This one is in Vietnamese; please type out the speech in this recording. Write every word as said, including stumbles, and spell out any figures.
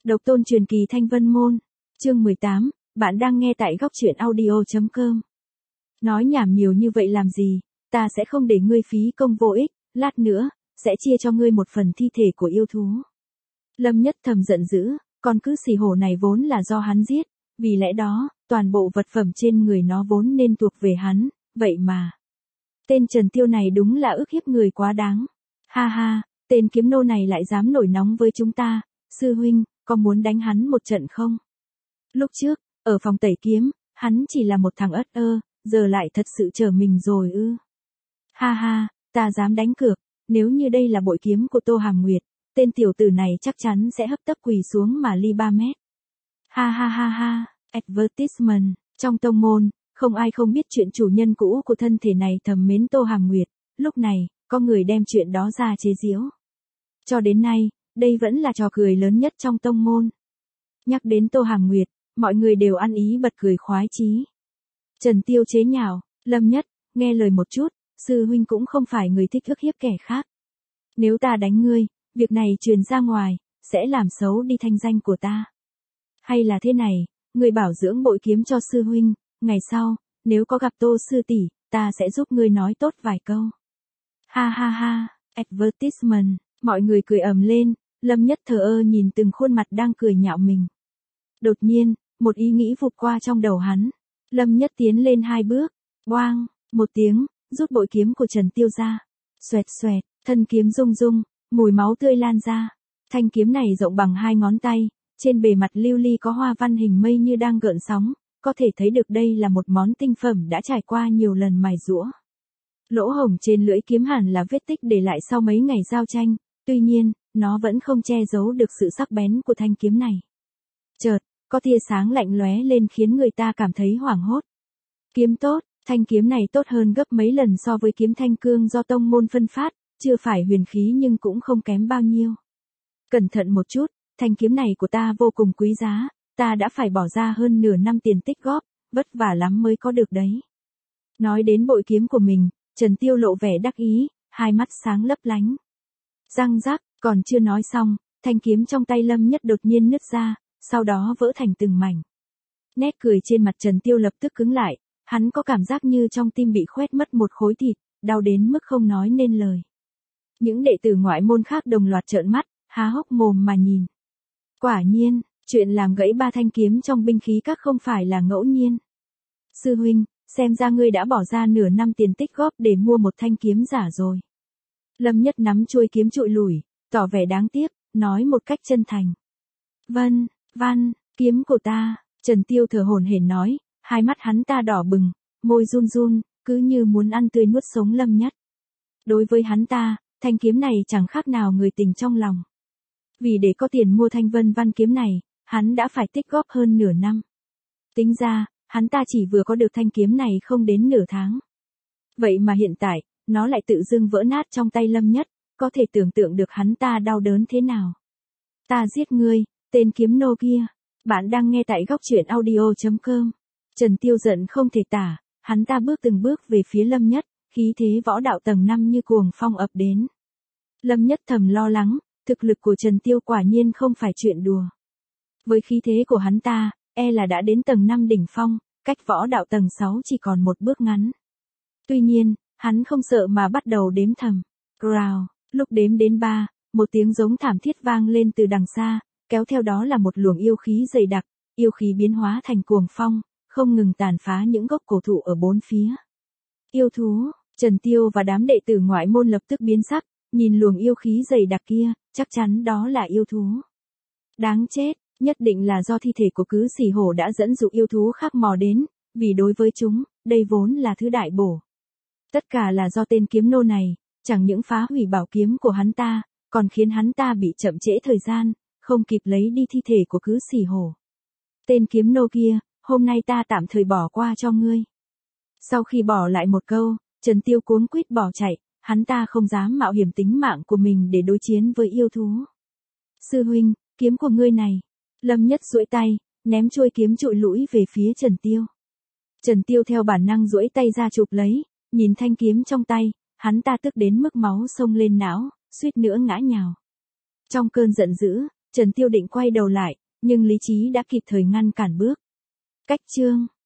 Độc tôn truyền kỳ Thanh Vân Môn. Chương mười tám, bạn đang nghe tại góc truyện audio chấm com. Nói nhảm nhiều như vậy làm gì, ta sẽ không để ngươi phí công vô ích, lát nữa, sẽ chia cho ngươi một phần thi thể của yêu thú. Lâm Nhất thầm giận dữ, con cứ xì hổ này vốn là do hắn giết, vì lẽ đó, toàn bộ vật phẩm trên người nó vốn nên thuộc về hắn, vậy mà. Tên Trần Tiêu này đúng là ức hiếp người quá đáng. Ha ha, tên kiếm nô này lại dám nổi nóng với chúng ta, sư huynh, có muốn đánh hắn một trận không? Lúc trước, ở phòng tẩy kiếm, hắn chỉ là một thằng ất ơ, giờ lại thật sự trở mình rồi ư. Ha ha, ta dám đánh cược, nếu như đây là bội kiếm của Tô Hàm Nguyệt, tên tiểu tử này chắc chắn sẽ hấp tấp quỳ xuống mà ly ba mét. Ha ha ha ha, advertisement, trong tông môn, không ai không biết chuyện chủ nhân cũ của thân thể này thầm mến Tô Hàm Nguyệt, lúc này, có người đem chuyện đó ra chế giễu. Cho đến nay, đây vẫn là trò cười lớn nhất trong tông môn. Nhắc đến Tô Hàm Nguyệt, mọi người đều ăn ý bật cười khoái chí. Trần Tiêu chế nhạo, Lâm Nhất, nghe lời một chút, sư huynh cũng không phải người thích ức hiếp kẻ khác. Nếu ta đánh ngươi, việc này truyền ra ngoài, sẽ làm xấu đi thanh danh của ta. Hay là thế này, ngươi bảo dưỡng bội kiếm cho sư huynh, ngày sau, nếu có gặp Tô sư tỷ, ta sẽ giúp ngươi nói tốt vài câu. Ha ha ha, advertisement, mọi người cười ầm lên, Lâm Nhất thờ ơ nhìn từng khuôn mặt đang cười nhạo mình. Đột nhiên, một ý nghĩ vụt qua trong đầu hắn. Lâm Nhất tiến lên hai bước, oang, một tiếng, rút bội kiếm của Trần Tiêu ra. Xoẹt xoẹt, thân kiếm rung rung, mùi máu tươi lan ra. Thanh kiếm này rộng bằng hai ngón tay, trên bề mặt lưu ly có hoa văn hình mây như đang gợn sóng, có thể thấy được đây là một món tinh phẩm đã trải qua nhiều lần mài giũa. Lỗ hổng trên lưỡi kiếm hẳn là vết tích để lại sau mấy ngày giao tranh, tuy nhiên, nó vẫn không che giấu được sự sắc bén của thanh kiếm này. Chợt, có tia sáng lạnh lóe lên khiến người ta cảm thấy hoảng hốt. Kiếm tốt, thanh kiếm này tốt hơn gấp mấy lần so với kiếm thanh cương do tông môn phân phát, chưa phải huyền khí nhưng cũng không kém bao nhiêu. Cẩn thận một chút, thanh kiếm này của ta vô cùng quý giá, ta đã phải bỏ ra hơn nửa năm tiền tích góp, vất vả lắm mới có được đấy. Nói đến bội kiếm của mình, Trần Tiêu lộ vẻ đắc ý, hai mắt sáng lấp lánh. Răng rắc, còn chưa nói xong, thanh kiếm trong tay Lâm Nhất đột nhiên nứt ra, sau đó vỡ thành từng mảnh. Nét cười trên mặt Trần Tiêu lập tức cứng lại, hắn có cảm giác như trong tim bị khoét mất một khối thịt, đau đến mức không nói nên lời. Những đệ tử ngoại môn khác đồng loạt trợn mắt, há hốc mồm mà nhìn. Quả nhiên, chuyện làm gãy ba thanh kiếm trong binh khí các không phải là ngẫu nhiên. Sư huynh, xem ra ngươi đã bỏ ra nửa năm tiền tích góp để mua một thanh kiếm giả rồi. Lâm Nhất nắm chuôi kiếm trụi lủi, tỏ vẻ đáng tiếc, nói một cách chân thành. Vân, Văn, kiếm của ta, Trần Tiêu thở hổn hển nói, hai mắt hắn ta đỏ bừng, môi run run, cứ như muốn ăn tươi nuốt sống Lâm Nhất. Đối với hắn ta, thanh kiếm này chẳng khác nào người tình trong lòng. Vì để có tiền mua thanh Vân Văn kiếm này, hắn đã phải tích góp hơn nửa năm. Tính ra, hắn ta chỉ vừa có được thanh kiếm này không đến nửa tháng. Vậy mà hiện tại, nó lại tự dưng vỡ nát trong tay Lâm Nhất, có thể tưởng tượng được hắn ta đau đớn thế nào. Ta giết ngươi, tên kiếm nô kia. Bạn đang nghe tại góc truyện audio chấm com. Trần Tiêu giận không thể tả, hắn ta bước từng bước về phía Lâm Nhất, khí thế võ đạo tầng năm như cuồng phong ập đến. Lâm Nhất thầm lo lắng, thực lực của Trần Tiêu quả nhiên không phải chuyện đùa. Với khí thế của hắn ta, e là đã đến tầng năm đỉnh phong, cách võ đạo tầng sáu chỉ còn một bước ngắn. Tuy nhiên, hắn không sợ mà bắt đầu đếm thầm. Growl, lúc đếm đến ba, một tiếng giống thảm thiết vang lên từ đằng xa, kéo theo đó là một luồng yêu khí dày đặc, yêu khí biến hóa thành cuồng phong, không ngừng tàn phá những gốc cổ thụ ở bốn phía. Yêu thú, Trần Tiêu và đám đệ tử ngoại môn lập tức biến sắc, nhìn luồng yêu khí dày đặc kia, chắc chắn đó là yêu thú. Đáng chết, nhất định là do thi thể của cứ xỉ hổ đã dẫn dụ yêu thú khác mò đến, vì đối với chúng, đây vốn là thứ đại bổ. Tất cả là do tên kiếm nô này, chẳng những phá hủy bảo kiếm của hắn ta, còn khiến hắn ta bị chậm trễ thời gian, không kịp lấy đi thi thể của cứ xỉ hổ. Tên kiếm nô kia, hôm nay ta tạm thời bỏ qua cho ngươi. Sau khi bỏ lại một câu, Trần Tiêu cuống quýt bỏ chạy, hắn ta không dám mạo hiểm tính mạng của mình để đối chiến với yêu thú. Sư huynh, kiếm của ngươi này. Lâm Nhất duỗi tay, ném chuôi kiếm trụi lũi về phía Trần Tiêu. Trần Tiêu theo bản năng duỗi tay ra chụp lấy, nhìn thanh kiếm trong tay, hắn ta tức đến mức máu xông lên não, suýt nữa ngã nhào. Trong cơn giận dữ, Trần Tiêu định quay đầu lại, nhưng lý trí đã kịp thời ngăn cản bước. Cách chương